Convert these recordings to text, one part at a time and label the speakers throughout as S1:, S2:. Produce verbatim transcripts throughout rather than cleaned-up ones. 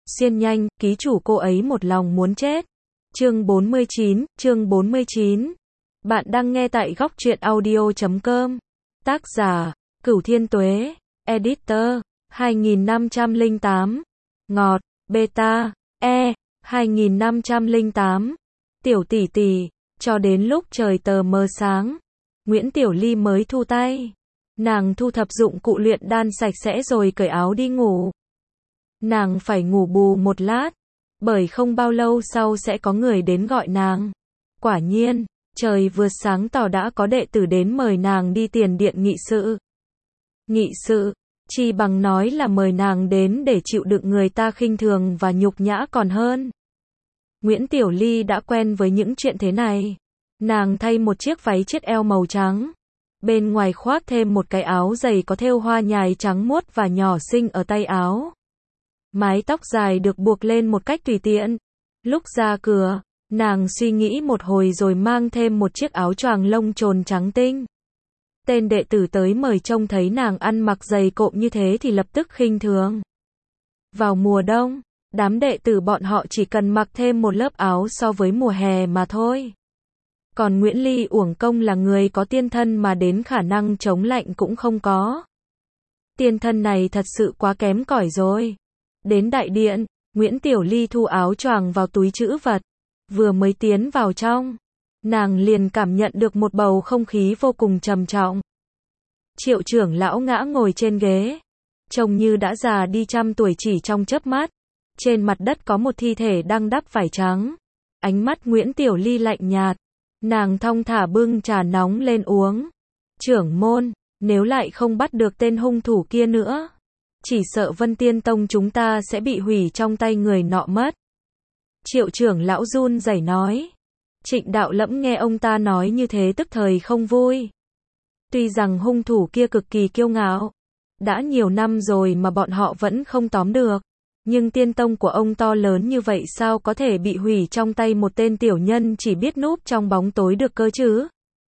S1: Xiên nhanh, ký chủ cô ấy một lòng muốn chết. Chương bốn mươi chín, chương bốn mươi chín. Bạn đang nghe tại góc truyện audio chấm com. Tác giả, Cửu Thiên Tuế. Editor, hai nghìn năm trăm lẻ tám. Ngọt, beta, e, hai nghìn năm trăm lẻ tám. Tiểu tỷ tỷ, cho đến lúc trời tờ mờ sáng, Nguyễn Tiểu Ly mới thu tay. Nàng thu thập dụng cụ luyện đan sạch sẽ rồi cởi áo đi ngủ. Nàng phải ngủ bù một lát, bởi không bao lâu sau sẽ có người đến gọi nàng. Quả nhiên, trời vừa sáng tỏ đã có đệ tử đến mời nàng đi tiền điện nghị sự. Nghị sự, chi bằng nói là mời nàng đến để chịu đựng người ta khinh thường và nhục nhã còn hơn. Nguyễn Tiểu Ly đã quen với những chuyện thế này. Nàng thay một chiếc váy chiết eo màu trắng, bên ngoài khoác thêm một cái áo dày có thêu hoa nhài trắng muốt và nhỏ xinh ở tay áo. Mái tóc dài được buộc lên một cách tùy tiện. Lúc ra cửa, nàng suy nghĩ một hồi rồi mang thêm một chiếc áo choàng lông trồn trắng tinh. Tên đệ tử tới mời trông thấy nàng ăn mặc dày cộm như thế thì lập tức khinh thường. Vào mùa đông, đám đệ tử bọn họ chỉ cần mặc thêm một lớp áo so với mùa hè mà thôi. Còn Nguyễn Ly uổng công là người có tiên thân mà đến khả năng chống lạnh cũng không có. Tiên thân này thật sự quá kém cỏi rồi. Đến đại điện, Nguyễn Tiểu Ly thu áo choàng vào túi trữ vật. Vừa mới tiến vào trong, nàng liền cảm nhận được một bầu không khí vô cùng trầm trọng. Triệu trưởng lão ngã ngồi trên ghế, trông như đã già đi trăm tuổi chỉ trong chớp mắt. Trên mặt đất có một thi thể đang đắp vải trắng. Ánh mắt Nguyễn Tiểu Ly lạnh nhạt. Nàng thong thả bưng trà nóng lên uống. Trưởng môn, nếu lại không bắt được tên hung thủ kia nữa, chỉ sợ Vân Tiên Tông chúng ta sẽ bị hủy trong tay người nọ mất. Triệu trưởng lão run rẩy nói. Trịnh Đạo Lẫm nghe ông ta nói như thế tức thời không vui. Tuy rằng hung thủ kia cực kỳ kiêu ngạo, đã nhiều năm rồi mà bọn họ vẫn không tóm được, nhưng Tiên Tông của ông to lớn như vậy sao có thể bị hủy trong tay một tên tiểu nhân chỉ biết núp trong bóng tối được cơ chứ?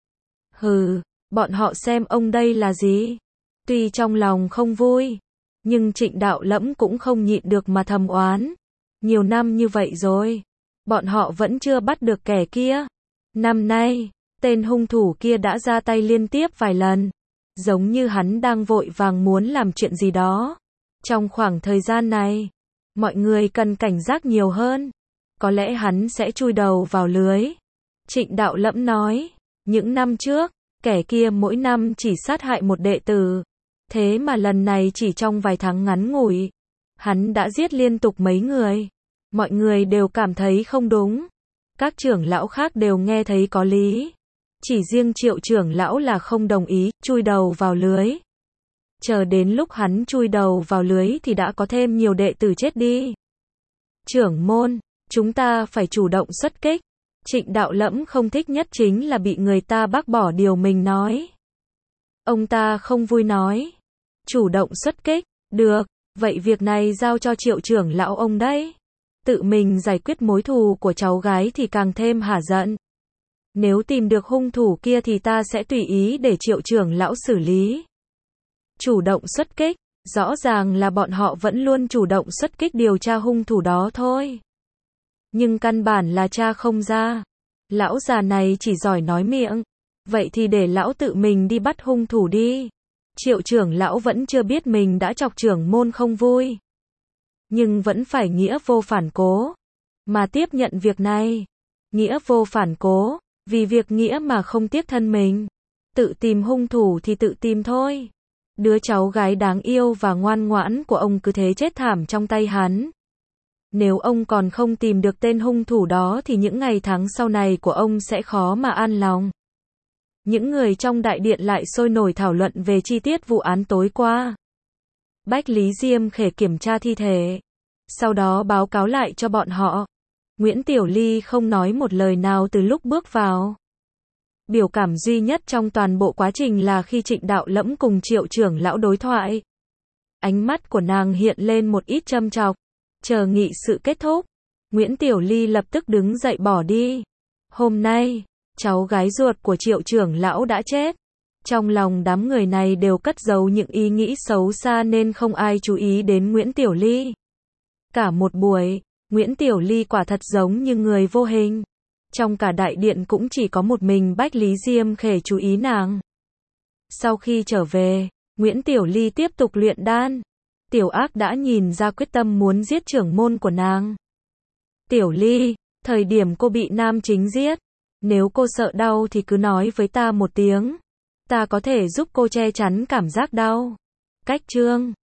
S1: Hừ, bọn họ xem ông đây là gì? Tuy trong lòng không vui, nhưng Trịnh Đạo Lẫm cũng không nhịn được mà thầm oán. Nhiều năm như vậy rồi, bọn họ vẫn chưa bắt được kẻ kia. Năm nay, tên hung thủ kia đã ra tay liên tiếp vài lần, giống như hắn đang vội vàng muốn làm chuyện gì đó. Trong khoảng thời gian này, mọi người cần cảnh giác nhiều hơn. Có lẽ hắn sẽ chui đầu vào lưới. Trịnh Đạo Lẫm nói, những năm trước, kẻ kia mỗi năm chỉ sát hại một đệ tử. Thế mà lần này chỉ trong vài tháng ngắn ngủi, hắn đã giết liên tục mấy người. Mọi người đều cảm thấy không đúng. Các trưởng lão khác đều nghe thấy có lý. Chỉ riêng Triệu trưởng lão là không đồng ý, chui đầu vào lưới. Chờ đến lúc hắn chui đầu vào lưới thì đã có thêm nhiều đệ tử chết đi. Trưởng môn, chúng ta phải chủ động xuất kích. Trịnh Đạo Lẫm không thích nhất chính là bị người ta bác bỏ điều mình nói. Ông ta không vui nói. Chủ động xuất kích, được, vậy việc này giao cho Triệu trưởng lão ông đấy. Tự mình giải quyết mối thù của cháu gái thì càng thêm hả giận. Nếu tìm được hung thủ kia thì ta sẽ tùy ý để Triệu trưởng lão xử lý. Chủ động xuất kích, rõ ràng là bọn họ vẫn luôn chủ động xuất kích điều tra hung thủ đó thôi. Nhưng căn bản là tra không ra. Lão già này chỉ giỏi nói miệng. Vậy thì để lão tự mình đi bắt hung thủ đi. Triệu trưởng lão vẫn chưa biết mình đã chọc trưởng môn không vui, nhưng vẫn phải nghĩa vô phản cố mà tiếp nhận việc này. Nghĩa vô phản cố, vì việc nghĩa mà không tiếc thân mình. Tự tìm hung thủ thì tự tìm thôi. Đứa cháu gái đáng yêu và ngoan ngoãn của ông cứ thế chết thảm trong tay hắn. Nếu ông còn không tìm được tên hung thủ đó thì những ngày tháng sau này của ông sẽ khó mà an lòng. Những người trong đại điện lại sôi nổi thảo luận về chi tiết vụ án tối qua. Bách Lý Diêm khể kiểm tra thi thể, sau đó báo cáo lại cho bọn họ. Nguyễn Tiểu Ly không nói một lời nào từ lúc bước vào. Biểu cảm duy nhất trong toàn bộ quá trình là khi Trịnh Đạo Lẫm cùng Triệu trưởng lão đối thoại. Ánh mắt của nàng hiện lên một ít châm chọc. Chờ nghị sự kết thúc, Nguyễn Tiểu Ly lập tức đứng dậy bỏ đi. Hôm nay, cháu gái ruột của Triệu trưởng lão đã chết. Trong lòng đám người này đều cất giấu những ý nghĩ xấu xa nên không ai chú ý đến Nguyễn Tiểu Ly. Cả một buổi, Nguyễn Tiểu Ly quả thật giống như người vô hình. Trong cả đại điện cũng chỉ có một mình Bách Lý Diêm Khể chú ý nàng. Sau khi trở về, Nguyễn Tiểu Ly tiếp tục luyện đan. Tiểu Ác đã nhìn ra quyết tâm muốn giết trưởng môn của nàng. Tiểu Ly, thời điểm cô bị nam chính giết, nếu cô sợ đau thì cứ nói với ta một tiếng. Ta có thể giúp cô che chắn cảm giác đau. Cách chương